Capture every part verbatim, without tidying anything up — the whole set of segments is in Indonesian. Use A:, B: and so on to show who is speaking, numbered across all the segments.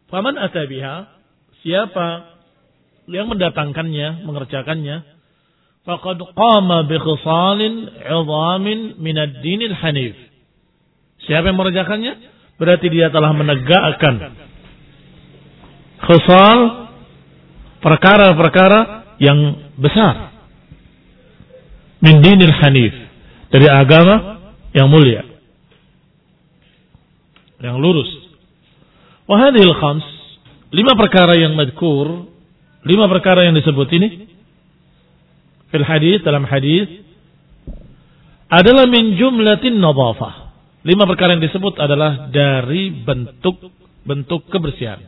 A: Faman ata biha, siapa yang mendatangkannya, mengerjakannya, faqad qama bi khisalin 'idhamin min ad-dinil hanif. Siapa yang mengerjakannya, berarti dia telah menegakkan khisal, perkara-perkara yang besar, min dinil hanif, dari agama yang mulia, yang lurus. Wa hadhil khams, lima perkara yang madkur, lima perkara yang disebut ini fil hadis, dalam hadis, adalah min jumlatin nadhafah. Lima perkara yang disebut adalah dari bentuk-bentuk kebersihan.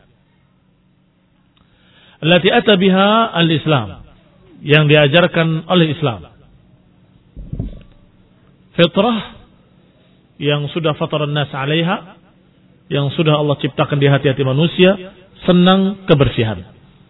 A: Allati ata biha al-Islam, yang diajarkan oleh Islam. Fitrah yang sudah fataran nas 'alaiha, yang sudah Allah ciptakan di hati-hati manusia, senang kebersihan.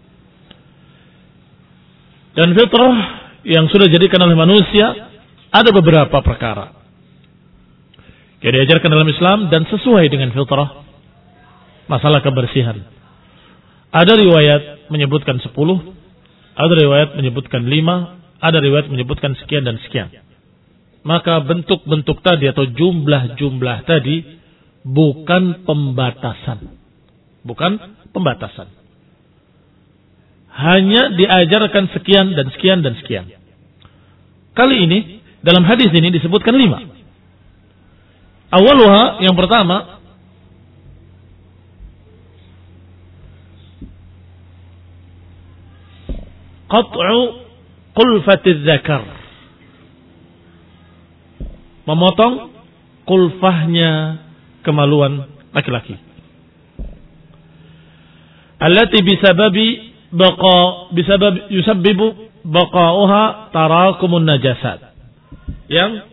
A: Dan fitrah yang sudah dijadikan oleh manusia ada beberapa perkara yang diajarkan dalam Islam dan sesuai dengan fitrah, masalah kebersihan. Ada riwayat menyebutkan sepuluh, ada riwayat menyebutkan lima, ada riwayat menyebutkan sekian dan sekian. Maka bentuk-bentuk tadi atau jumlah-jumlah tadi bukan pembatasan. Bukan pembatasan. Hanya diajarkan sekian dan sekian dan sekian. Kali ini, dalam hadis ini disebutkan lima. Awaluha, yang pertama, qat'u qulfatiz zakar, memotong kulfahnya kemaluan laki-laki. Allati bisababi baqa bisabab yusabbibu baqa'uha tarakumun najasat, yang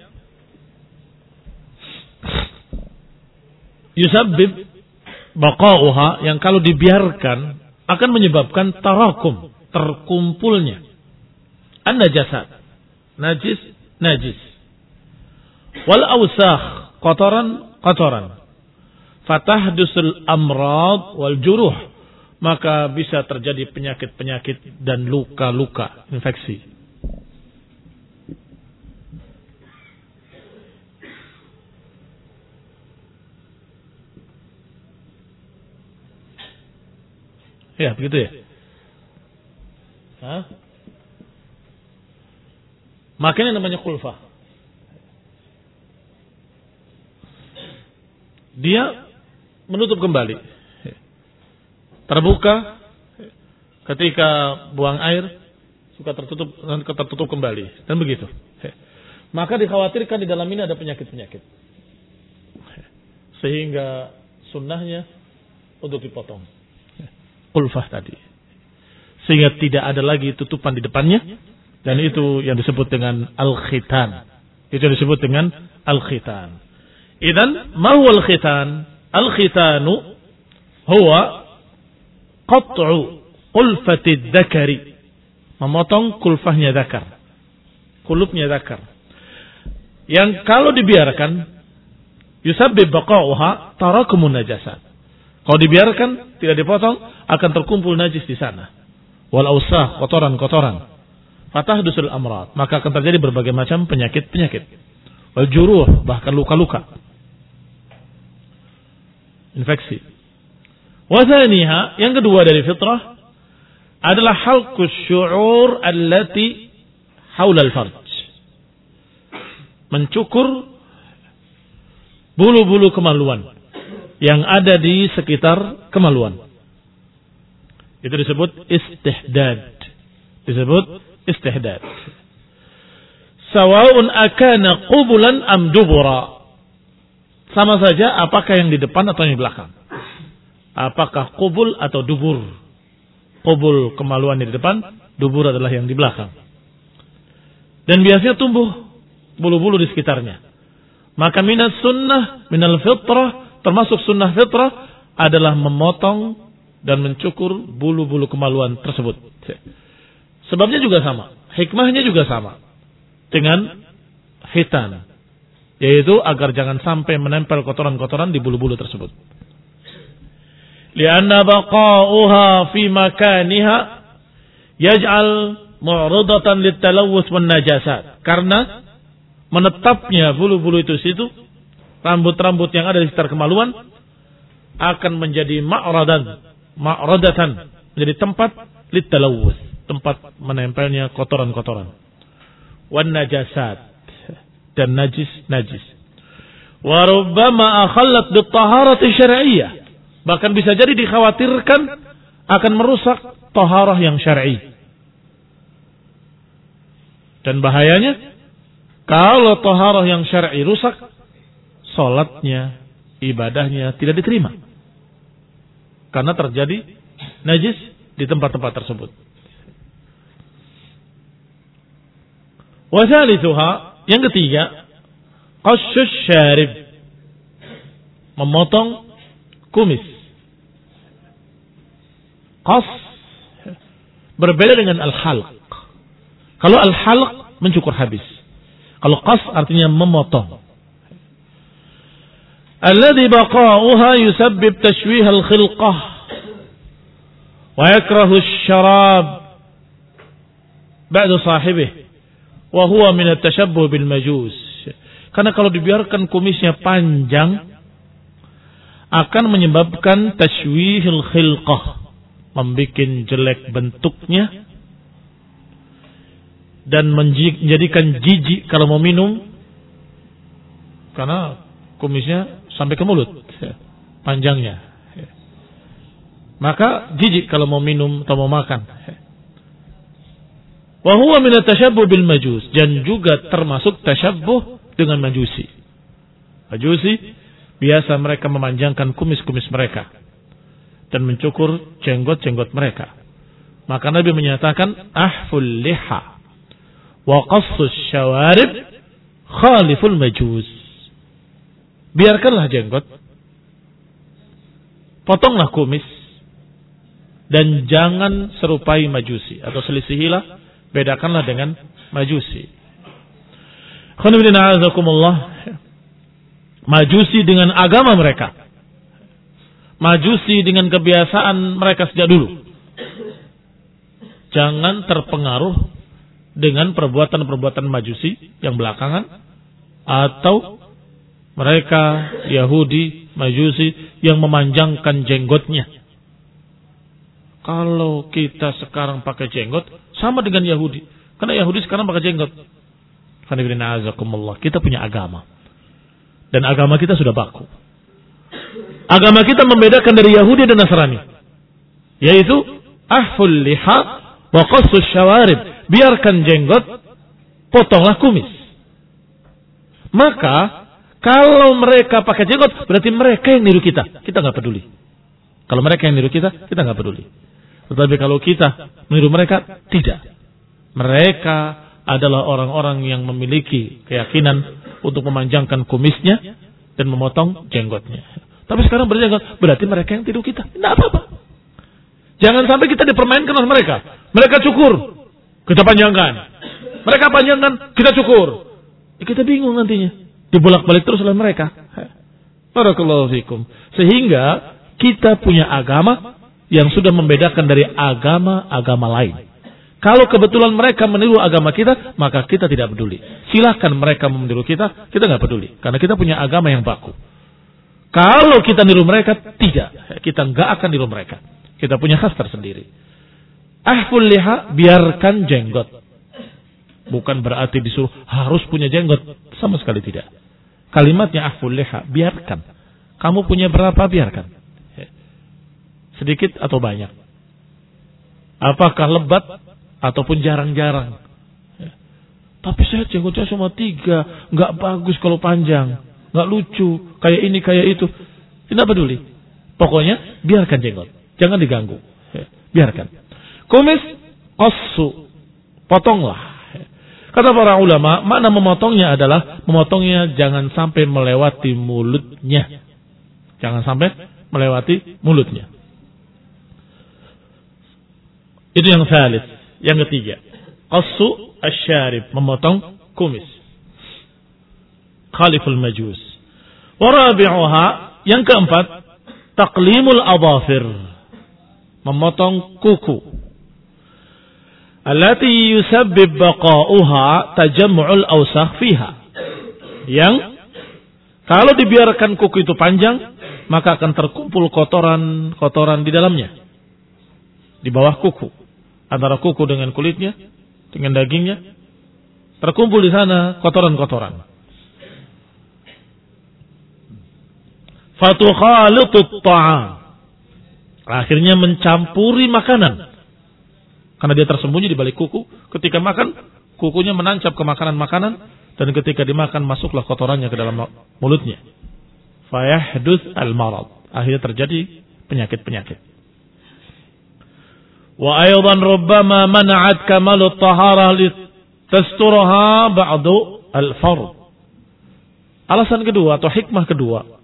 A: yusabbib baqa'uha, yang kalau dibiarkan akan menyebabkan tarakum, terkumpulnya an-najasat, najis, najis, wal awsakh, kotoran-kotoran, fatahdusul amrad wal juruh, maka bisa terjadi penyakit-penyakit dan luka-luka, infeksi. Ya, begitu ya. Hah? Makanya namanya kulfah. Dia menutup kembali. Terbuka ketika buang air, suka tertutup, tertutup kembali, dan begitu. Maka dikhawatirkan di dalam ini ada penyakit-penyakit, sehingga sunnahnya untuk dipotong kulfah tadi, sehingga tidak ada lagi tutupan di depannya, dan itu yang disebut dengan al-khitan. Itu yang disebut dengan al-khitan. Idzan ma huwa al-khitan? Al-khitanu huwa qat'u qulfati dzakari, memotong kulfahnya zakar, kulupnya zakar, yang kalau dibiarkan yusabbib baqa'uha tarakumun najasat. Kalau dibiarkan, tidak dipotong, akan terkumpul najis di sana. Wal awsakh, kotoran-kotoran. Fatahdusul amrad, maka akan terjadi berbagai macam penyakit-penyakit. Wal juruh, bahkan luka-luka, infeksi. Wa thaniha, yang kedua dari fitrah adalah halqus syu'ur allati haula al-farj, mencukur bulu-bulu kemaluan yang ada di sekitar kemaluan. Itu disebut istihdad. Disebut istihdad. Sawa'un akana qubulan am dubura. Sama saja apakah yang di depan atau yang di belakang. Apakah qubul atau dubur. Qubul kemaluan di depan, dubur adalah yang di belakang. Dan biasanya tumbuh bulu-bulu di sekitarnya. Maka minas sunnah, minal fitrah, termasuk sunnah fitrah adalah memotong dan mencukur bulu-bulu kemaluan tersebut. Sebabnya juga sama, hikmahnya juga sama dengan khitan, yaitu agar jangan sampai menempel kotoran-kotoran di bulu-bulu tersebut. Lianna baqa'uha fi makaniha yaj'al mu'radatan litalawus wan najasat. Karena menetapnya bulu-bulu itu situ, rambut-rambut yang ada di sekitar kemaluan akan menjadi ma'radan, ma'radatan, menjadi tempat litalawus, tempat menempelnya kotoran-kotoran. Wan najasat, dan najis-najis. Wa rubbama akhallat bit-taharati syar'iyyah. Bahkan bisa jadi dikhawatirkan akan merusak taharah yang syar'i. Dan bahayanya kalau taharah yang syar'i rusak, salatnya, ibadahnya tidak diterima. Karena terjadi najis di tempat-tempat tersebut. Wa thalithuha, yang ketiga, qassus syarib, memotong kumis. Qas berbeda dengan al-halq. Kalau al-halq mencukur habis. Kalau qas artinya memotong. Alladhi baqa'uha yusabbib tashwih al-khilqah wa yakrahu asy-syarab ba'da sahibih wa huwa min at-tashabbuh bil majus. Karena kalau dibiarkan kumisnya panjang akan menyebabkan tashwihil khilqah, membikin jelek bentuknya dan menjadikan jijik kalau mau minum, karena kumisnya sampai ke mulut panjangnya. Maka jijik kalau mau minum atau mau makan. Wa huwa min at-tashabbuh bil majus, dan juga termasuk tasyabbuh dengan majusi. Majusi biasa mereka memanjangkan kumis-kumis mereka dan mencukur jenggot-jenggot mereka. Maka Nabi menyatakan ahful liha wa qassus syawarib khaliful majus. Biarkanlah jenggot, potonglah kumis, dan jangan serupai majusi atau selisihilah, bedakanlah dengan majusi. Majusi dengan agama mereka, majusi dengan kebiasaan mereka sejak dulu. Jangan terpengaruh dengan perbuatan-perbuatan majusi yang belakangan, atau mereka Yahudi majusi yang memanjangkan jenggotnya. Kalau kita sekarang pakai jenggot sama dengan Yahudi, karena Yahudi sekarang pakai jenggot. Kita punya agama, dan agama kita sudah baku. Agama kita membedakan dari Yahudi dan Nasrani, yaitu ahful liha wa qassus syawarib. Biarkan jenggot, potonglah kumis. Maka kalau mereka pakai jenggot, berarti mereka yang niru kita. Kita nggak peduli. Kalau mereka yang niru kita, kita nggak peduli. Tetapi kalau kita meniru mereka, tidak. Mereka adalah orang-orang yang memiliki keyakinan untuk memanjangkan kumisnya dan memotong jenggotnya. Tapi sekarang berjenggot, berarti mereka yang tiru kita. Tidak apa-apa. Jangan sampai kita dipermainkan oleh mereka. Mereka cukur, kita panjangkan. Mereka panjangkan, kita cukur. Ya, kita bingung nantinya. Dibolak-balik terus oleh mereka. Barakallahu fikum. Sehingga kita punya agama yang sudah membedakan dari agama-agama lain. Kalau kebetulan mereka meniru agama kita, maka kita tidak peduli. Silahkan mereka meniru kita, kita nggak peduli. Karena kita punya agama yang baku. Kalau kita niru mereka, tidak. Kita nggak akan niru mereka. Kita punya khas tersendiri. Ahful liha, biarkan jenggot. Bukan berarti disuruh harus punya jenggot. Sama sekali tidak. Kalimatnya ahful liha, biarkan. Kamu punya berapa, biarkan. Sedikit atau banyak. Apakah lebat ataupun jarang-jarang. Tapi saya jenggotnya cuma tiga. Nggak bagus kalau panjang. Nggak lucu. Kayak ini, kayak itu. Tidak peduli. Pokoknya biarkan jenggot. Jangan diganggu. Biarkan. Kumis, qassu. Potonglah. Kata para ulama, makna memotongnya adalah memotongnya jangan sampai melewati mulutnya. Jangan sampai melewati mulutnya. Itu yang salis. Yang ketiga, qassu asy-syarib, memotong kumis. Khaliful majus. Wa rabi'uha, yang keempat, taqlimul adhafir, memotong kuku. Allati yusabbib baqa'uha tajammu'ul awsakh fiha. Yang kalau dibiarkan kuku itu panjang, maka akan terkumpul kotoran-kotoran di dalamnya. Di bawah kuku. Antara kuku dengan kulitnya, dengan dagingnya, terkumpul di sana kotoran-kotoran. Fatukhalitut ta'am. Akhirnya mencampuri makanan. Karena dia tersembunyi di balik kuku. Ketika makan, kukunya menancap ke makanan-makanan. Dan ketika dimakan, masuklah kotorannya ke dalam mulutnya. Fayahdus al-marad. Akhirnya terjadi penyakit-penyakit. Wa aydan rubbama mana'at kamalut taharah litasturaha ba'du al-fard. Alasan kedua atau hikmah kedua.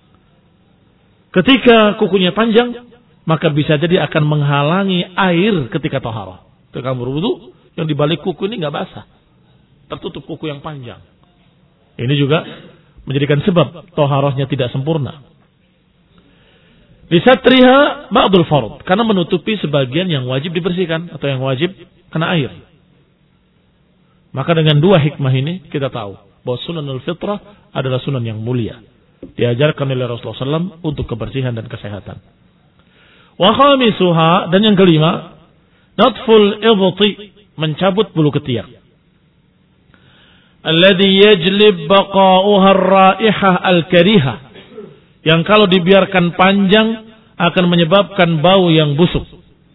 A: Ketika kukunya panjang, maka bisa jadi akan menghalangi air ketika taharah. Ketika berwudu, yang di balik kuku ini nggak basah. Tertutup kuku yang panjang. Ini juga menjadikan sebab taharahnya tidak sempurna. Lisatriha ba'dul fard, karena menutupi sebagian yang wajib dibersihkan atau yang wajib kena air. Maka dengan dua hikmah ini kita tahu bahwa sunanul fitrah adalah sunan yang mulia. Diajarkan oleh Rasulullah shallallahu alaihi wasallam untuk kebersihan dan kesehatan. Wa khamisuha, dan yang kelima, natful ibti, mencabut bulu ketiak. Alladhi yajlib baqa'uha ar-raihah al-karihah, yang kalau dibiarkan panjang akan menyebabkan bau yang busuk.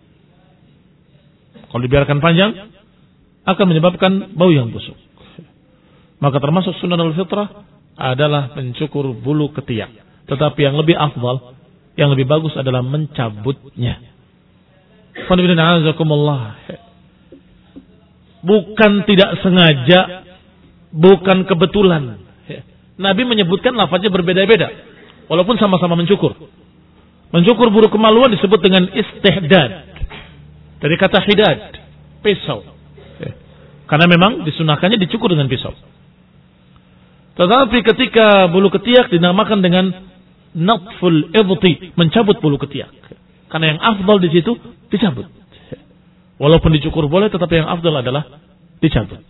A: Kalau dibiarkan panjang akan menyebabkan bau yang busuk. Maka termasuk sunanul fitrah adalah mencukur bulu ketiak. Tetapi yang lebih afdal, yang lebih bagus adalah mencabutnya. Bukan tidak sengaja, bukan kebetulan. Nabi menyebutkan lafaznya berbeda-beda, walaupun sama-sama mencukur. Mencukur bulu kemaluan disebut dengan istihdad. Dari kata hidad, pisau. Karena memang disunahkannya dicukur dengan pisau. Tetapi ketika bulu ketiak dinamakan dengan natful ibti, mencabut bulu ketiak. Karena yang afdal di situ dicabut. Walaupun dicukur boleh, tetapi yang afdal adalah dicabut.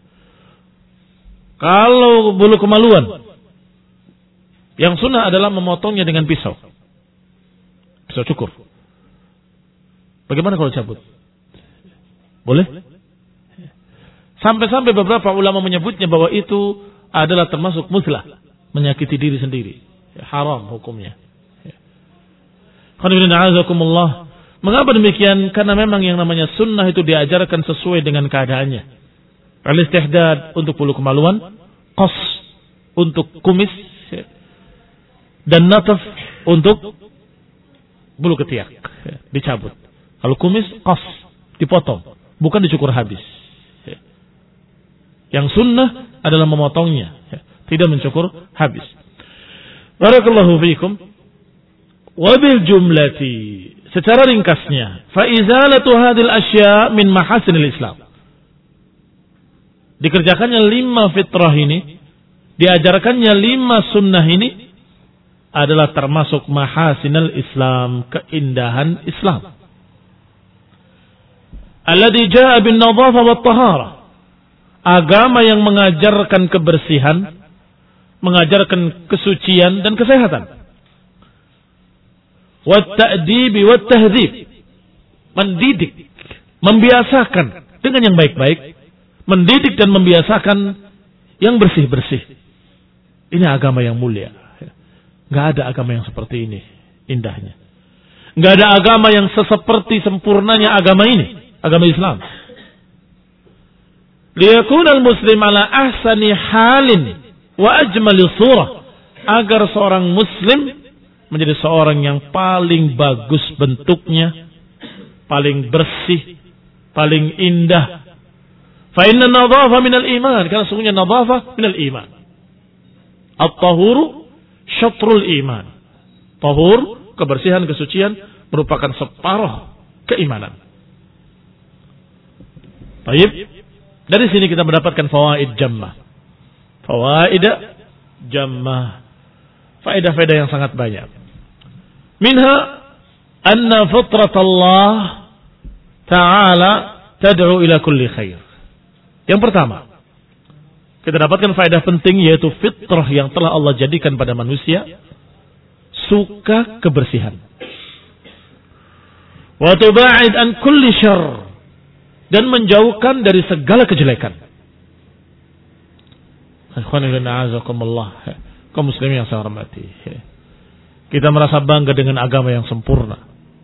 A: Kalau bulu kemaluan, yang sunnah adalah memotongnya dengan pisau. Pisau cukur. Bagaimana kalau cabut? Boleh? Sampai-sampai beberapa ulama menyebutnya bahwa itu adalah termasuk muslah, menyakiti diri sendiri. Ya, haram hukumnya. Ya. Mengapa demikian? Karena memang yang namanya sunnah itu diajarkan sesuai dengan keadaannya. Al-istihdad untuk bulu kemaluan, qas untuk kumis, ya, dan nataf untuk bulu ketiak, ya, dicabut. Kalau kumis, qas, dipotong, bukan dicukur habis. Ya. Yang sunnah adalah memotongnya, ya, tidak mencukur habis. Barakallahu fiikum. Wabil jumlati, secara ringkasnya, fa izalatu hadhil asya min mahasinil Islam. Dikerjakannya lima fitrah ini, diajarkannya lima sunnah ini adalah termasuk mahasinil Islam, keindahan Islam. Alladhi jaa bin nadhafa wat taharah. Agama yang mengajarkan kebersihan, mengajarkan kesucian dan kesehatan. Wat ta'dibi wat tahdzib, mendidik, membiasakan dengan yang baik-baik, mendidik dan membiasakan yang bersih-bersih. Ini agama yang mulia. Enggak ada agama yang seperti ini indahnya. Enggak ada agama yang seseperti sempurnanya agama ini, agama Islam. Liyakuna al-muslim ala ahsani halin wa ajmali surah, agar seorang muslim menjadi seorang yang paling bagus bentuknya, paling bersih, paling indah. Fa inna nadhafa minal iman, karena sungguhnya nadhafa minal iman. At-tahuru syatrul iman. Tahur, kebersihan, kesucian merupakan separuh keimanan. Baik. Dari sini kita mendapatkan fawaid jammah. Fawaid jammah. Faedah-faedah yang sangat banyak. Minha anna fitrat Allah Ta'ala tad'u ila kulli khair. Yang pertama, kita dapatkan faedah penting yaitu fitrah yang telah Allah jadikan pada manusia suka kebersihan. Wa tuba'id an kulli syarr, dan menjauhkan dari segala kejelekan. Kaum muslimin yang saya hormati, kita merasa bangga dengan agama yang sempurna.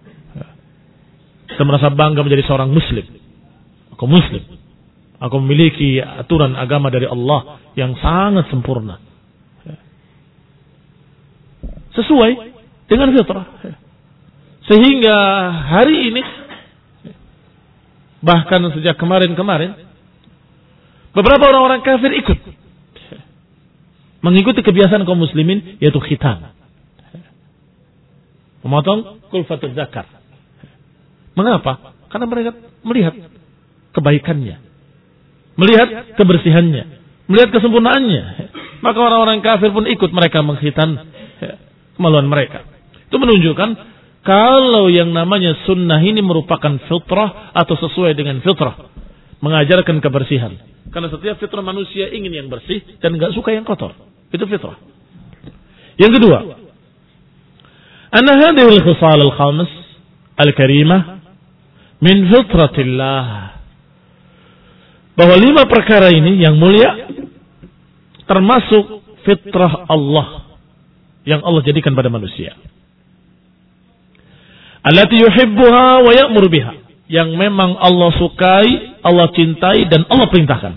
A: Kita merasa bangga menjadi seorang muslim. Aku muslim. Aku memiliki aturan agama dari Allah yang sangat sempurna. Sesuai dengan fitrah. Sehingga hari ini, bahkan sejak kemarin-kemarin, beberapa orang-orang kafir ikut mengikuti kebiasaan kaum muslimin, yaitu khitan. Memotong kulfatul zakar. Mengapa? Karena mereka melihat kebaikannya, melihat kebersihannya, melihat kesempurnaannya. Maka orang-orang kafir pun ikut mereka mengkhitan kemaluan mereka. Itu menunjukkan kalau yang namanya sunnah ini merupakan fitrah atau sesuai dengan fitrah, mengajarkan kebersihan. Karena setiap fitrah manusia ingin yang bersih dan enggak suka yang kotor. Itu fitrah. Yang kedua, anna hadhihi al-khisal al-khamis al-karimah min fitratillah. Bahwa lima perkara ini yang mulia termasuk fitrah Allah yang Allah jadikan pada manusia. Allati yuhibbuha wa ya'mur biha, yang memang Allah sukai, Allah cintai dan Allah perintahkan.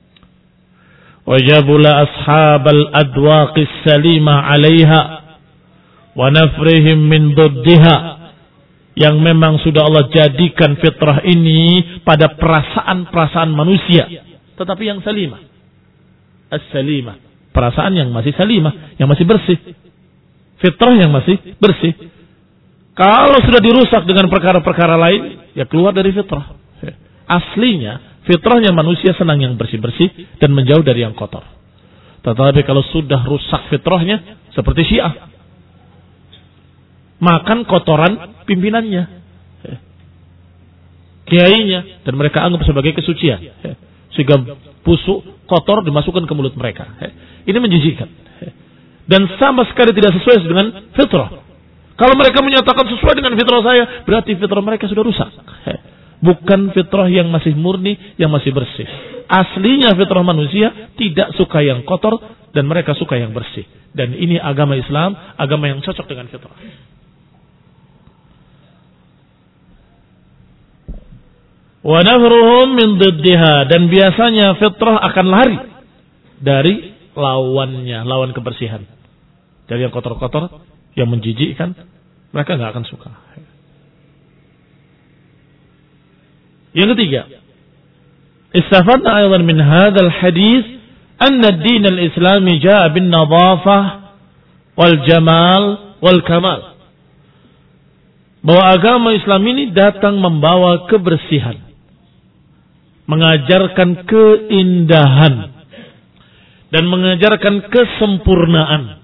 A: Wajabula ashabal adwaqis salimah 'alaiha wa nafrihim min duddiha, yang memang sudah Allah jadikan fitrah ini pada perasaan-perasaan manusia, tetapi yang salimah. As-salimah, perasaan yang masih salimah, yang masih bersih. Fitrah yang masih bersih. Kalau sudah dirusak dengan perkara-perkara lain, ya keluar dari fitrah. Aslinya, fitrahnya manusia senang yang bersih-bersih dan menjauh dari yang kotor. Tetapi kalau sudah rusak fitrahnya, seperti Syiah, makan kotoran pimpinannya, kiainya, dan mereka anggap sebagai kesucian. Sehingga busuk, kotor dimasukkan ke mulut mereka. Ini menjijikkan. Dan sama sekali tidak sesuai dengan fitrah. Kalau mereka menyatakan sesuai dengan fitrah saya, berarti fitrah mereka sudah rusak. Bukan fitrah yang masih murni, yang masih bersih. Aslinya fitrah manusia tidak suka yang kotor, dan mereka suka yang bersih. Dan ini agama Islam, agama yang cocok dengan fitrah. Wa nafruhum min diddiha, dan biasanya fitrah akan lari dari lawannya, lawan kebersihan. Dari yang kotor-kotor, yang menjijikkan, mereka nggak akan suka. Yang ketiga, istafadna aydan min hadzal hadis anna ad-din al-islami jaa bin nadhafah wal jamal wal kamal. Bahwa agama Islam ini datang membawa kebersihan, mengajarkan keindahan, dan mengajarkan kesempurnaan.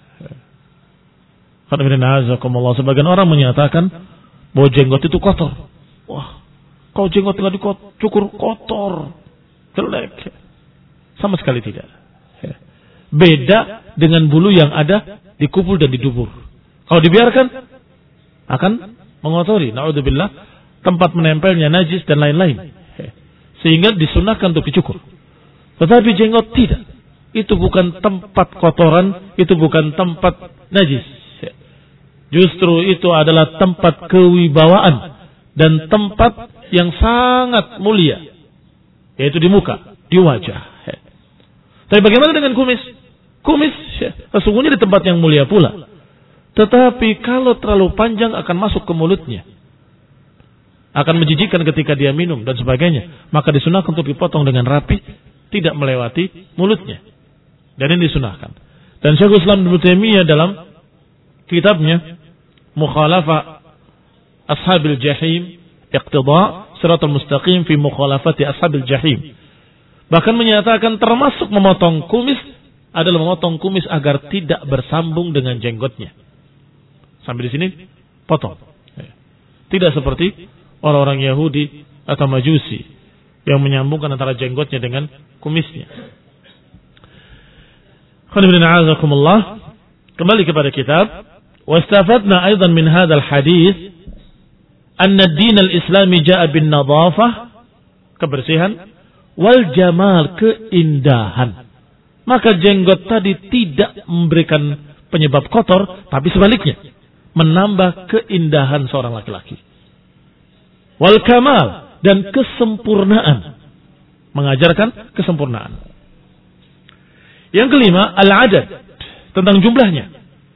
A: Sebagian orang menyatakan bahwa jenggot itu kotor. Wah, kau jenggot telah dicukur kotor, jelek. Sama sekali tidak. Beda dengan bulu yang ada di kupul dan di dubur. Kalau dibiarkan akan mengotori, naudzubillah, tempat menempelnya najis dan lain-lain. Sehingga disunahkan untuk dicukur. Tetapi jenggot tidak. Itu bukan tempat kotoran, itu bukan tempat najis. Justru itu adalah tempat kewibawaan dan tempat yang sangat mulia, yaitu di muka, di wajah. Tapi bagaimana dengan kumis? Kumis sesungguhnya di tempat yang mulia pula. Tetapi kalau terlalu panjang akan masuk ke mulutnya, akan menjijikkan ketika dia minum dan sebagainya. Maka disunahkan untuk dipotong dengan rapi, tidak melewati mulutnya. Dan ini disunahkan. Dan Syekhul Islam Ibnu Taimiyah dalam kitabnya Mukhalafah Ashabil Jahim, Iqtida Shiratal Mustaqim fi Mukhalafati Ashabil Jahim, bahkan menyatakan termasuk memotong kumis adalah memotong kumis agar tidak bersambung dengan jenggotnya. Sampai di sini potong. Tidak seperti orang-orang Yahudi atau Majusi yang menyambungkan antara jenggotnya dengan kumisnya. Kembali kepada kitab. Wastafadna aidan min hadzal hadis anna ad-din al-islami jaa bin nadhafah, kebersihan, wal jamal, keindahan. Maka jenggot tadi tidak memberikan penyebab kotor, tapi sebaliknya menambah keindahan seorang laki-laki. Wal kamal, dan kesempurnaan, mengajarkan kesempurnaan. Yang kelima, al-adad, tentang jumlahnya.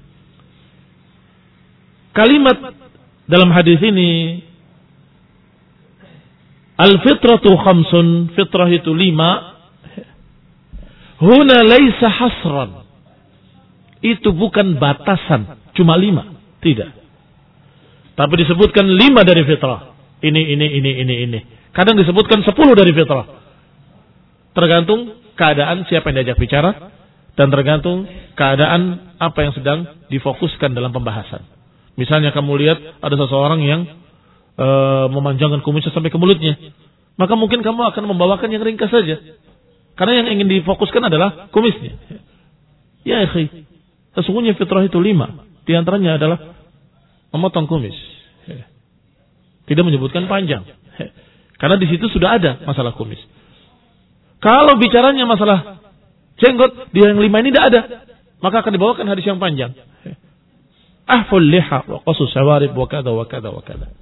A: Kalimat dalam hadis ini, al-fitratu khamsun, fitrah itu lima. Huna laisa hasran, itu bukan batasan, cuma lima, tidak. Tapi disebutkan lima dari fitrah. Ini, ini, ini, ini, ini. Kadang disebutkan sepuluh dari fitrah. Tergantung keadaan siapa yang diajak bicara, dan tergantung keadaan apa yang sedang difokuskan dalam pembahasan. Misalnya kamu lihat ada seseorang yang e, memanjangkan kumisnya sampai ke mulutnya, maka mungkin kamu akan membawakan yang ringkas saja. Karena yang ingin difokuskan adalah kumisnya. Ya akhi, sesungguhnya fitrah itu lima. Di antaranya adalah memotong kumis. Tidak menyebutkan panjang. Karena di situ sudah ada masalah kumis. Kalau bicaranya masalah jenggot, di yang lima ini tidak ada, maka akan dibawakan hadis yang panjang. Ahful liha wa qasus sawarib wa kada wa kada wa kada.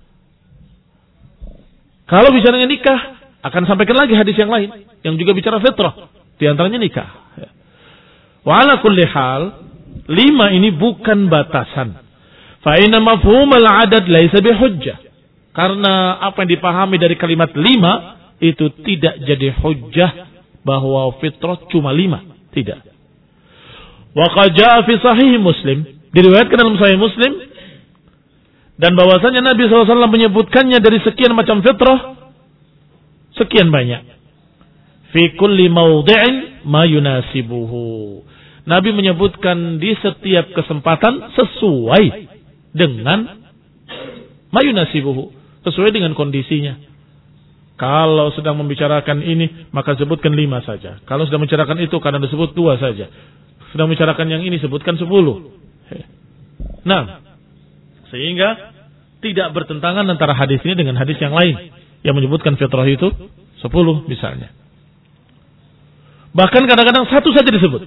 A: Kalau bicaranya nikah, akan sampaikan lagi hadis yang lain yang juga bicara fitrah, di antaranya nikah. Wa ala kulli hal, lima ini bukan batasan. Fa inna mafhum al-adad laisa bihujjah. Karena apa yang dipahami dari kalimat lima itu tidak jadi hujjah bahwa fitrah cuma lima, tidak. Wa qad jaa fi sahih Muslim, diriwayatkan dalam sahih Muslim, dan bahwasanya Nabi sallallahu alaihi wasallam menyebutkannya dari sekian macam fitrah, sekian banyak. Fi kulli mawdi'in ma yunasibuhu. Nabi menyebutkan di setiap kesempatan sesuai dengan ma yunasibuhu, sesuai dengan kondisinya. Kalau sedang membicarakan ini, maka sebutkan lima saja. Kalau sedang membicarakan itu, karena disebut dua saja. Sedang membicarakan yang ini, sebutkan sepuluh. Nah, sehingga tidak bertentangan antara hadis ini dengan hadis yang lain yang menyebutkan fitrah itu sepuluh misalnya. Bahkan kadang-kadang satu saja disebut.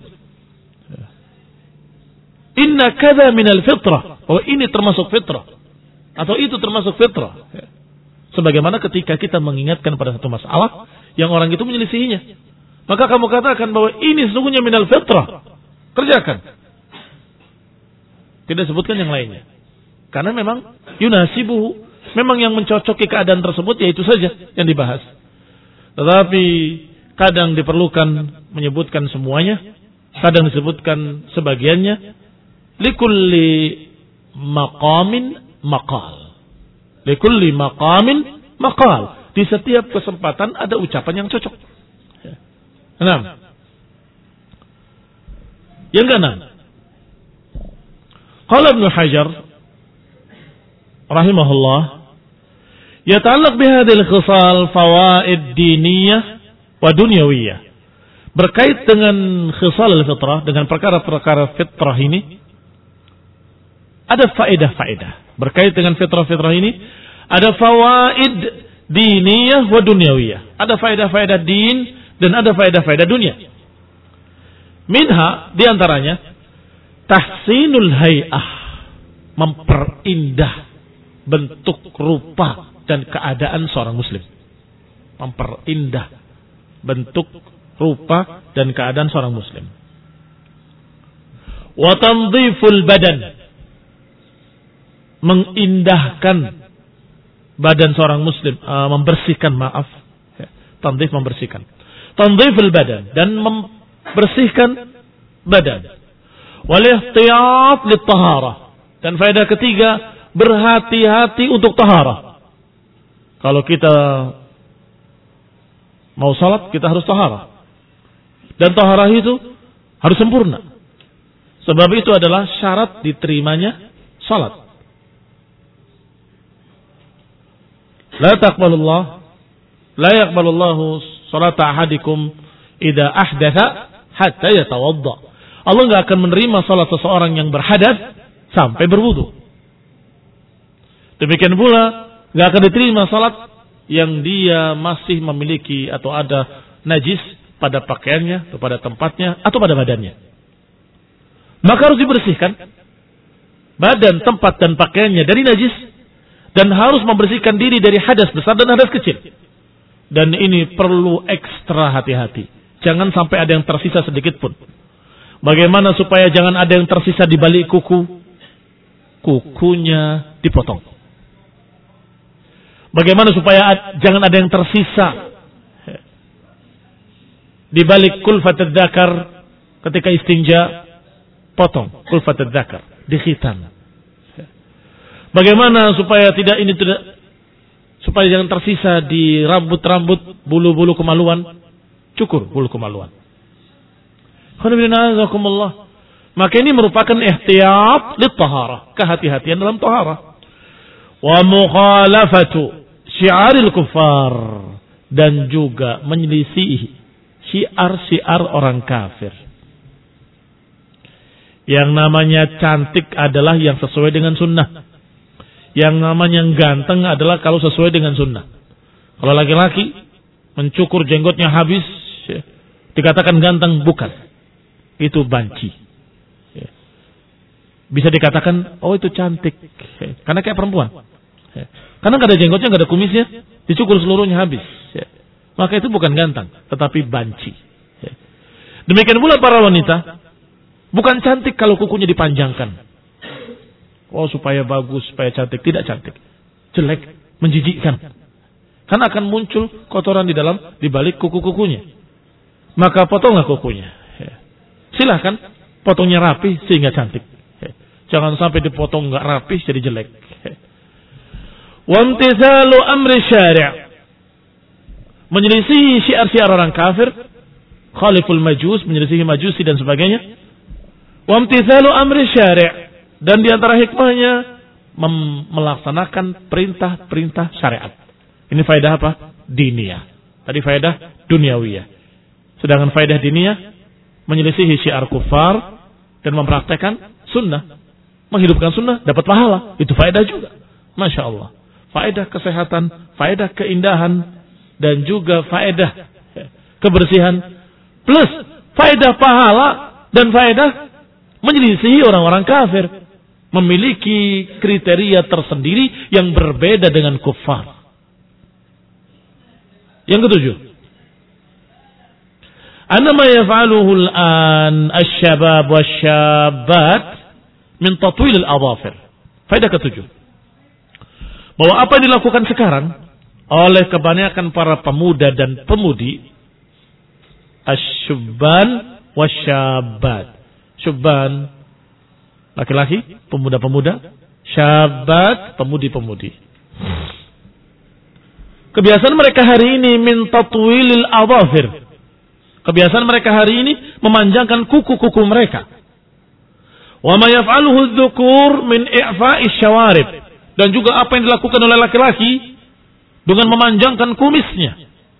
A: Inna kadza minal fitrah, oh ini termasuk fitrah, atau itu termasuk fitrah. Sebagaimana ketika kita mengingatkan pada satu masalah yang orang itu menyelisihinya, maka kamu katakan bahwa ini sesungguhnya minal fitrah, kerjakan. Tidak sebutkan yang lainnya, karena memang yunasibuhu, memang yang mencocoki keadaan tersebut yaitu saja yang dibahas. Tetapi kadang diperlukan menyebutkan semuanya, kadang disebutkan sebagiannya. Likulli maqamin maqal. Likulli maqamin maqal. Di setiap kesempatan ada ucapan yang cocok. Enam. Yang keenam. Qala Ibnu Hajar rahimahullah, yata'allaq bihadhil khisal fawaid diniyah wa dunyawiyah. Berkait dengan khisal al-fitrah, dengan perkara-perkara fitrah ini, ada faedah-faedah. Berkait dengan fitrah-fitrah ini, ada fawaid diniyah wa dunyawiyah. Ada faedah-faedah din dan ada faedah-faedah dunia. Minha, diantaranya, tahsinul hay'ah, memperindah bentuk, rupa dan keadaan seorang muslim. Memperindah bentuk, rupa dan keadaan seorang muslim. Wa tanziful badan, mengindahkan badan seorang muslim, uh, membersihkan, maaf, tanzif, membersihkan, tanziful badan, dan membersihkan badan. Wal ihtiyat lit taharah, dan faedah ketiga, berhati-hati untuk taharah. Kalau kita mau salat, kita harus taharah, dan taharah itu harus sempurna, sebab itu adalah syarat diterimanya salat. La taqbalullah la yaqbalullahu salata ahadikum idza ahdatha hatta yatawadda. Allah enggak akan menerima salat seseorang yang berhadas sampai berwudu. Demikian pula enggak akan diterima salat yang dia masih memiliki atau ada najis pada pakaiannya, atau pada tempatnya, atau pada badannya. Maka harus dibersihkan badan, tempat dan pakaiannya dari najis, dan harus membersihkan diri dari hadas besar dan hadas kecil. Dan ini perlu ekstra hati-hati. Jangan sampai ada yang tersisa sedikit pun. Bagaimana supaya jangan ada yang tersisa di balik kuku? Kukunya dipotong. Bagaimana supaya jangan ada yang tersisa di balik kulfatul dzakar ketika istinja? Potong kulfatul dzakar, dikhitan. Bagaimana supaya tidak ini tidak supaya jangan tersisa di rambut-rambut bulu-bulu kemaluan? Cukur bulu kemaluan. Maka ini merupakan ihtiyat lit-taharah, kehati-hatian dalam taharah. Wa mukhalafatu syiaril kuffar, dan juga menyelisihi syiar-syiar orang kafir. Yang namanya cantik adalah yang sesuai dengan sunnah. Yang namanya ganteng adalah kalau sesuai dengan sunnah. Kalau laki-laki mencukur jenggotnya habis, dikatakan ganteng, bukan. Itu banci. Bisa dikatakan, oh itu cantik. Karena kayak perempuan. Karena gak ada jenggotnya, gak ada kumisnya, dicukur seluruhnya habis. Maka itu bukan ganteng, tetapi banci. Demikian pula para wanita, bukan cantik kalau kukunya dipanjangkan. Oh supaya bagus, supaya cantik. Tidak cantik, jelek, menjijikkan. Karena akan muncul kotoran di dalam, di balik kuku-kukunya. Maka potonglah kukunya. Silahkan potongnya rapi sehingga cantik. Jangan sampai dipotong nggak rapi jadi jelek. Wamtithalu amri syari', menyelisihi syiar-syiar orang kafir, khaliful majus, menyelisihi majusi dan sebagainya. Wamtithalu amri syari', dan di antara hikmahnya melaksanakan perintah-perintah syariat. Ini faedah apa? Diniyah. Tadi faedah duniawiyah. Sedangkan faedah diniyah menyelisihi syiar kufar dan mempraktekkan sunnah. Menghidupkan sunnah dapat pahala. Itu faedah juga. Masya Allah. Faedah kesehatan, faedah keindahan, dan juga faedah kebersihan. Plus faedah pahala dan faedah menyelisihi orang-orang kafir. Memiliki kriteria tersendiri yang berbeda dengan kufar. Yang ketujuh, anna ma yaf'aluhu al-an asy-syabab wasy-syabbat min tatwil al-adhafir. Faedah ketujuh, bahwa apa yang dilakukan sekarang oleh kebanyakan para pemuda dan pemudi, asy-syubban wasy-syabbat. Syubban laki-laki, pemuda-pemuda, syabat, pemudi-pemudi. Kebiasaan mereka hari ini min tatwilil adhafir. Kebiasaan mereka hari ini memanjangkan kuku-kuku mereka. Wa ma yaf'aluhu adh-dhukur min i'fa'i syawarib, dan juga apa yang dilakukan oleh laki-laki dengan memanjangkan kumisnya.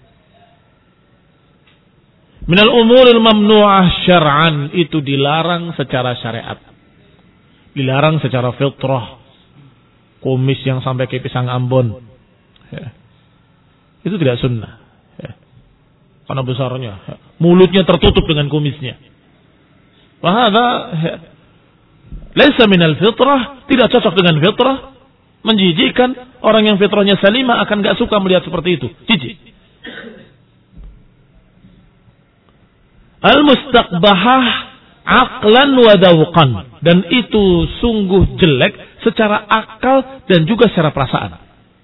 A: Minal umuril mamnu'ah syar'an, itu dilarang secara syariat. Dilarang secara fitrah. Kumis yang sampai ke pisang Ambon, ya, itu tidak sunnah, ya, karena besarnya, ya, mulutnya tertutup dengan kumisnya. Wahada ya, laisa minal fitrah, tidak cocok dengan fitrah, menjijikkan. Orang yang fitrahnya salimah akan gak suka melihat seperti itu, jijik. Al-mustaqbahah aqlan wa dawqan, dan itu sungguh jelek secara akal dan juga secara perasaan.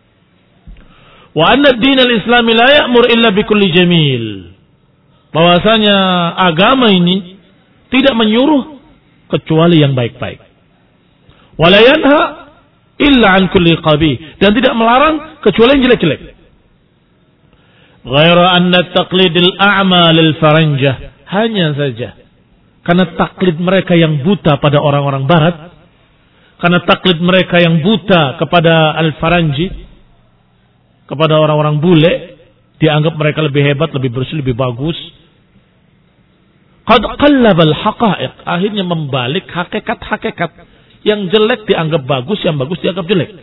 A: Wa anna ad-din al-islami la ya'mur illa bikulli jamil, bahwasanya agama ini tidak menyuruh kecuali yang baik-baik. Wa la yanha illa an kulli qabih, dan tidak melarang kecuali yang jelek-jelek. Ghaira anna taqlidil a'ma lil faranjah, hanya saja karena taklid mereka yang buta pada orang-orang barat, karena taklid mereka yang buta kepada al-faranji, kepada orang-orang bule, dianggap mereka lebih hebat, lebih bersih, lebih bagus. Qad qallabal haqa'iq, akhirnya membalik hakikat-hakikat. Yang jelek dianggap bagus, yang bagus dianggap jelek.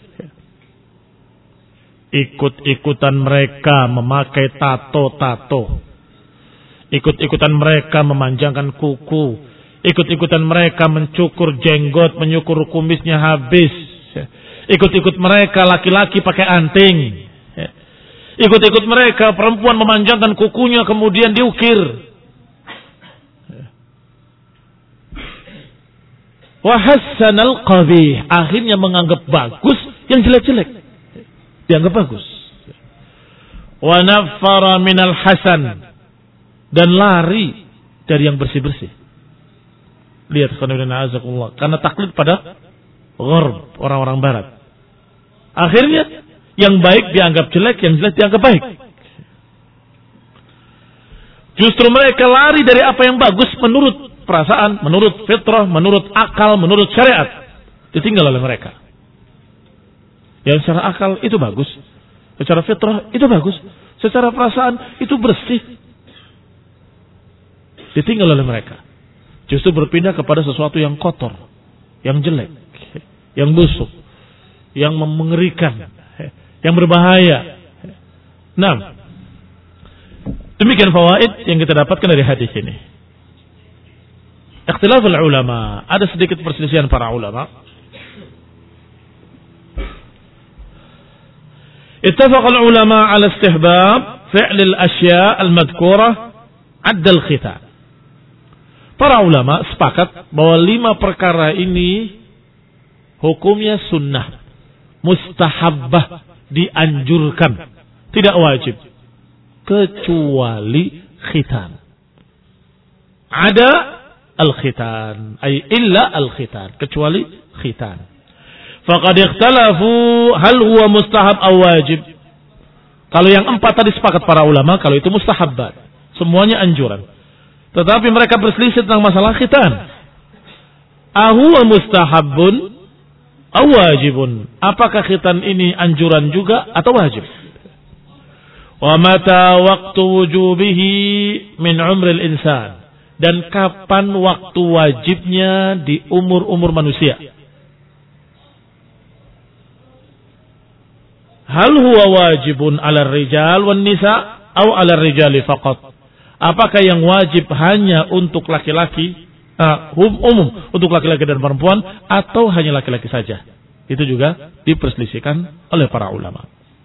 A: Ikut-ikutan mereka memakai tato-tato. Ikut-ikutan mereka memanjangkan kuku. Ikut-ikutan mereka mencukur jenggot, menyukur kumisnya habis. Ikut-ikut mereka laki-laki pakai anting. Ikut-ikut mereka perempuan memanjangkan kukunya kemudian diukir. Wahassanal qabih, akhirnya menganggap bagus yang jelek-jelek. Dianggap bagus. Wa naffara minal hasan, dan lari dari yang bersih-bersih. Lihat karena taklid pada gharb, orang-orang barat. Akhirnya yang baik dianggap jelek, yang jelek dianggap baik. Justru mereka lari dari apa yang bagus menurut perasaan, menurut fitrah, menurut akal, menurut syariat. Ditinggal oleh mereka. Yang secara akal itu bagus, secara fitrah itu bagus, secara perasaan itu bersih. Ditinggal oleh mereka. Justru berpindah kepada sesuatu yang kotor, yang jelek, yang busuk, yang mengerikan, yang berbahaya. Nah, demikian fawaid yang kita dapatkan dari hadis ini. Ikhtilaful ulama, ada sedikit perselisihan para ulama. Ittafaqal ulama ala istihbab fi'l al-asya' al-madhkurah 'adda al-khitan. Para ulama sepakat bahwa lima perkara ini hukumnya sunnah, mustahabbah, dianjurkan, tidak wajib, kecuali khitan. Ada al-khitan, ay illa al-khitan, kecuali khitan. Faqad ikhtalafu hal huwa mustahab aw wajib. Kalau yang empat tadi sepakat para ulama kalau itu mustahabbat, semuanya anjuran. Tetapi mereka berselisih tentang masalah khitan. Ahuwa mustahabbun aw wajibun? Apakah khitan ini anjuran juga atau wajib? Wa mata waqtu wujubihi min umril insan? Dan kapan waktu wajibnya di umur-umur manusia? Hal huwa wajibun 'ala rijal wan nisa aw 'ala rijali faqat? Apakah yang wajib hanya untuk laki-laki, uh, umum untuk laki-laki dan perempuan, atau hanya laki-laki saja? Itu juga diperselisihkan oleh para ulama.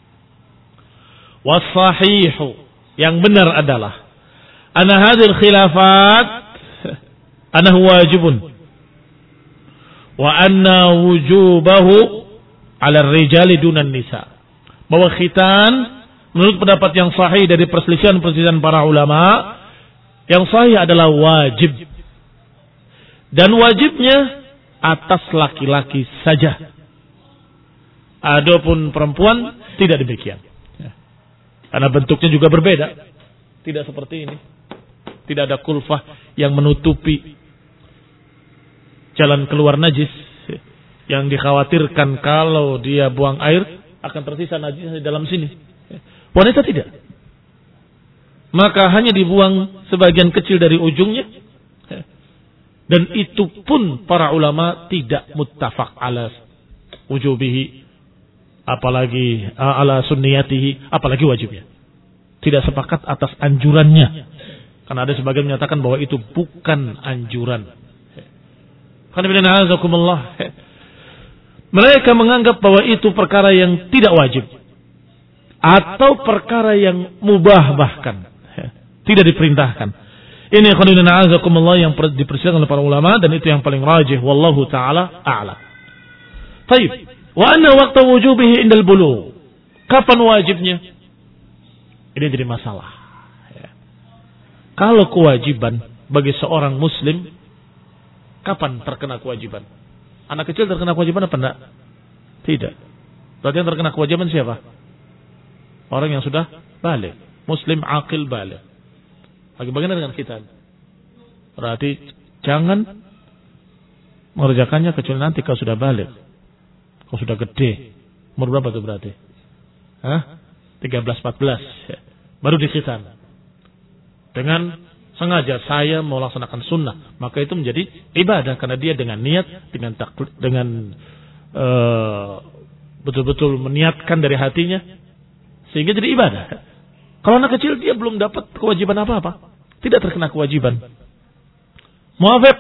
A: Was-sahihu, yang benar adalah anna hadhil khilafat annahu wajibun wa anna wujubahu 'ala ar-rijali dunan nisa. Bahwa khitan menurut pendapat yang sahih dari perselisihan-perselisihan para ulama, yang sahih adalah wajib. Dan wajibnya atas laki-laki saja. Adapun perempuan tidak demikian. Karena bentuknya juga berbeda. Tidak seperti ini. Tidak ada kulfah yang menutupi jalan keluar najis. Yang dikhawatirkan kalau dia buang air akan tersisa najis di dalam sini. Wanita tidak. Maka hanya dibuang sebagian kecil dari ujungnya. Dan itu pun para ulama tidak muttafaq ala wujubihi, apalagi ala sunniyatihi, apalagi wajibnya. Tidak sepakat atas anjurannya. Karena ada sebagian menyatakan bahwa itu bukan anjuran. Mereka menganggap bahwa itu perkara yang tidak wajib. Atau perkara yang mubah bahkan. Tidak diperintahkan. Ini khairuddin a'azakumullah yang dipersilakan oleh para ulama. Dan itu yang paling rajih. Wallahu ta'ala a'lam. Taib. Wa anna waqta wujubihi indal bulu. Kapan wajibnya? Ini jadi masalah. Kalau kewajiban bagi seorang muslim, kapan terkena kewajiban? Anak kecil terkena kewajiban apa enggak? Tidak. Berarti yang terkena kewajiban siapa? Orang yang sudah balik, muslim aqil balik. Bagaimana dengan kita? Berarti jangan mengerjakannya kecuali nanti kau sudah balik. Kau sudah gede. Umur berapa itu berarti? Hah? tiga belas empat belas ya. Baru dikhitan. Dengan sengaja saya mau laksanakan sunnah, maka itu menjadi ibadah karena dia dengan niat, dengan takl- dengan uh, betul-betul meniatkan dari hatinya sehingga jadi ibadah. Kalau anak kecil dia belum dapat kewajiban apa-apa, tidak terkena kewajiban. Muafiq.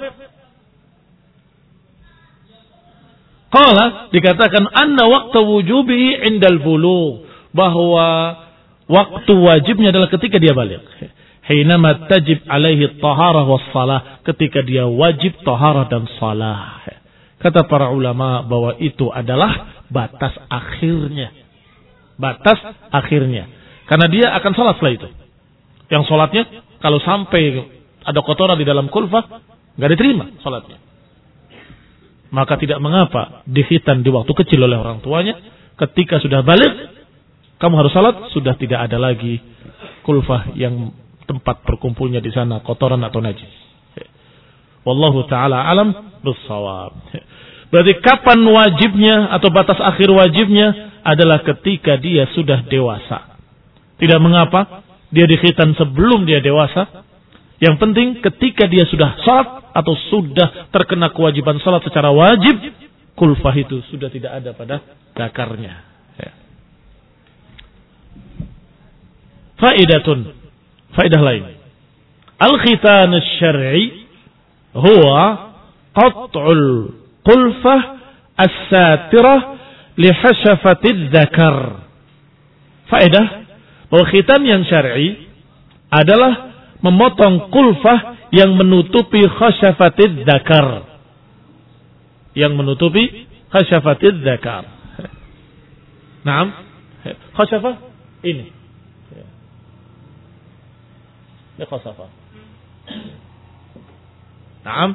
A: Qala dikatakan anna waqta wujubihi indal bulugh, bahwa waktu wajibnya adalah ketika dia balik. Hinama tajib alaihi taharah was salah, ketika dia wajib taharah dan salah. Kata para ulama bahwa itu adalah batas akhirnya. Batas akhirnya. Karena dia akan salat setelah itu. Yang salatnya kalau sampai ada kotoran di dalam kulfah, enggak diterima salatnya. Maka tidak mengapa dikhitan di waktu kecil oleh orang tuanya. Ketika sudah balik, kamu harus salat, sudah tidak ada lagi kulfah yang tempat berkumpulnya di sana kotoran atau najis. Wallahu taala alam bissawab. Berarti kapan wajibnya atau batas akhir wajibnya adalah ketika dia sudah dewasa. Tidak mengapa dia dikhitan sebelum dia dewasa. Yang penting ketika dia sudah salat atau sudah terkena kewajiban salat secara wajib, kulfah itu sudah tidak ada pada dakarnya. Faidatun. Faedah lain. Al-khitan asy-syar'i huwa qat'ul qulfah as-satirah li hashafatidz dzakar. Faedah bahwa khitan yang syar'i adalah memotong kulfah yang menutupi khashafatidz dzakar. Yang menutupi khashafatidz dzakar. Naam. Khashafah ini. Ini khasafah. Naam.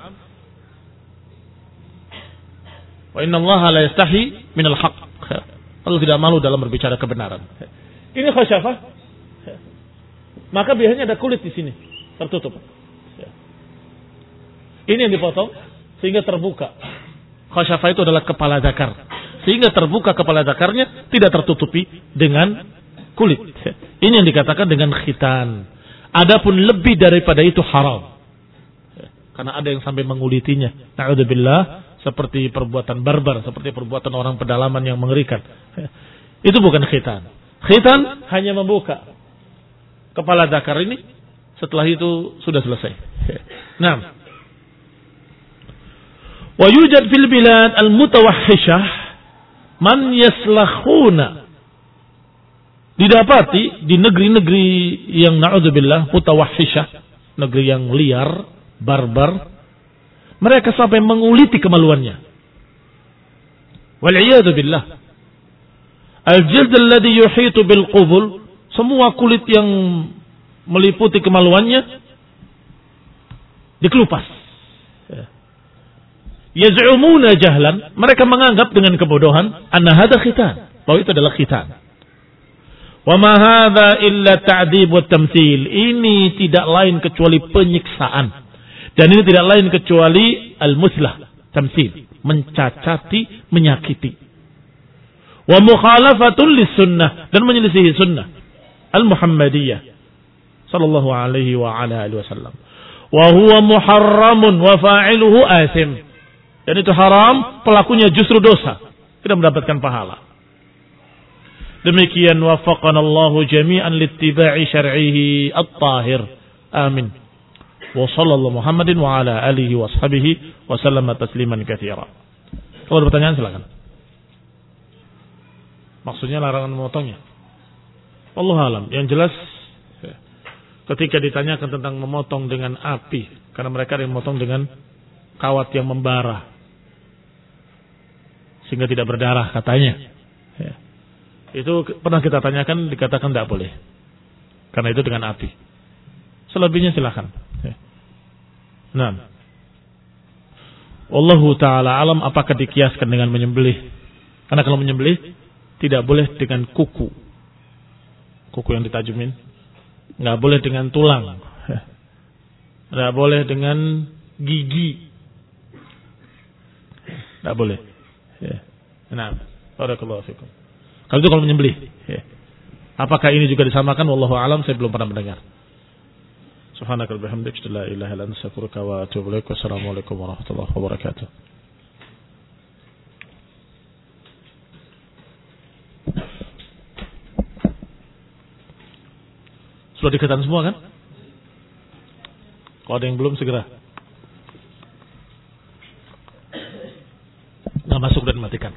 A: Wa inna Allah la yastahi minal haqq. Allah tidak malu dalam berbicara kebenaran. Ini khasafah. Maka biasanya ada kulit di sini tertutup. Ini yang dipotong sehingga terbuka. Khasafah itu adalah kepala zakar. Sehingga terbuka kepala zakarnya, tidak tertutupi dengan kulit. Ini yang dikatakan dengan khitan. Adapun lebih daripada itu haram. Karena ada yang sampai mengulitinya. Na'udzubillah, seperti perbuatan barbar, seperti perbuatan orang pedalaman yang mengerikan. Itu bukan khitan. Khitan hanya membuka kepala zakar ini, setelah itu sudah selesai. Nah, wa yujad fil bilad al-mutawahhishah man yaslahuna. Didapati di negeri-negeri yang na'udzubillah mutawahhishah, negeri yang liar, barbar, mereka sampai menguliti kemaluannya. Wal'iyadu billah. Al-jild alladhi yuhitu bil qubul, semua kulit yang meliputi kemaluannya dikelupas. Yaz'umuna jahlan, mereka menganggap dengan kebodohan anna hadha khitan, bahwa itu adalah khitan. Wa ma hadza illa ta'dib wa tamtsil. Ini tidak lain kecuali penyiksaan. Dan ini tidak lain kecuali al-muslah, tamtsil, mencacati, menyakiti. Wa mukhalafatun lis-sunnah, dan menyelisihi sunnah al-Muhammadiyah sallallahu alaihi wa ala alihi wasallam. Wa huwa muharramun wa fa'iluhu asim. Dan itu haram, pelakunya justru dosa, tidak mendapatkan pahala. Demikian waffaqanallahu jami'an littiba'i syar'ihi at-tahir. Amin. Wa sallallahu Muhammadin wa ala alihi wa ashabihi wa sallama tasliman katsira. Kalau ada pertanyaan silakan. Maksudnya larangan memotongnya. Wallahu alam. Yang jelas ketika ditanyakan tentang memotong dengan api, karena mereka ada yang memotong dengan kawat yang membara sehingga tidak berdarah katanya. Itu pernah kita tanyakan, dikatakan tidak boleh. Karena itu dengan api. Selebihnya silakan. Nah. Wallahu ta'ala alam, apakah dikiaskan dengan menyembelih? Karena kalau menyembelih tidak boleh dengan kuku. Kuku yang ditajumin. Nggak boleh dengan tulang. Nggak boleh dengan gigi. Nggak boleh. Nah. Barakallahu fikum. Kalau itu kalau menyembelih. Apakah ini juga disamakan? Wallahu a'lam, saya belum pernah mendengar. Subhanakallahumma wa bihamdika, la ilaha illa anta, astaghfiruka wa atubu ilaik. Wassalamualaikum warahmatullahi wabarakatuh. Sudah deketan semua kan? Kalau ada yang belum, segera. Nggak masuk dan matikan.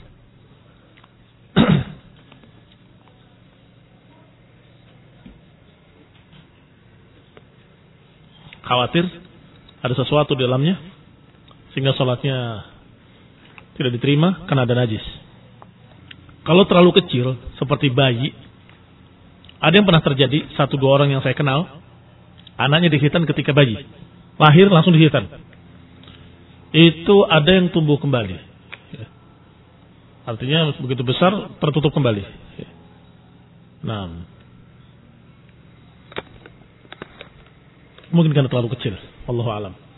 A: Khawatir ada sesuatu di dalamnya sehingga sholatnya tidak diterima karena ada najis. Kalau terlalu kecil seperti bayi, ada yang pernah terjadi, satu dua orang yang saya kenal, anaknya dihitan ketika bayi, lahir langsung dihitan. Itu ada yang tumbuh kembali. Artinya begitu besar tertutup kembali. Nah, mungkin karena terlalu kecil. Wallahu a'lam.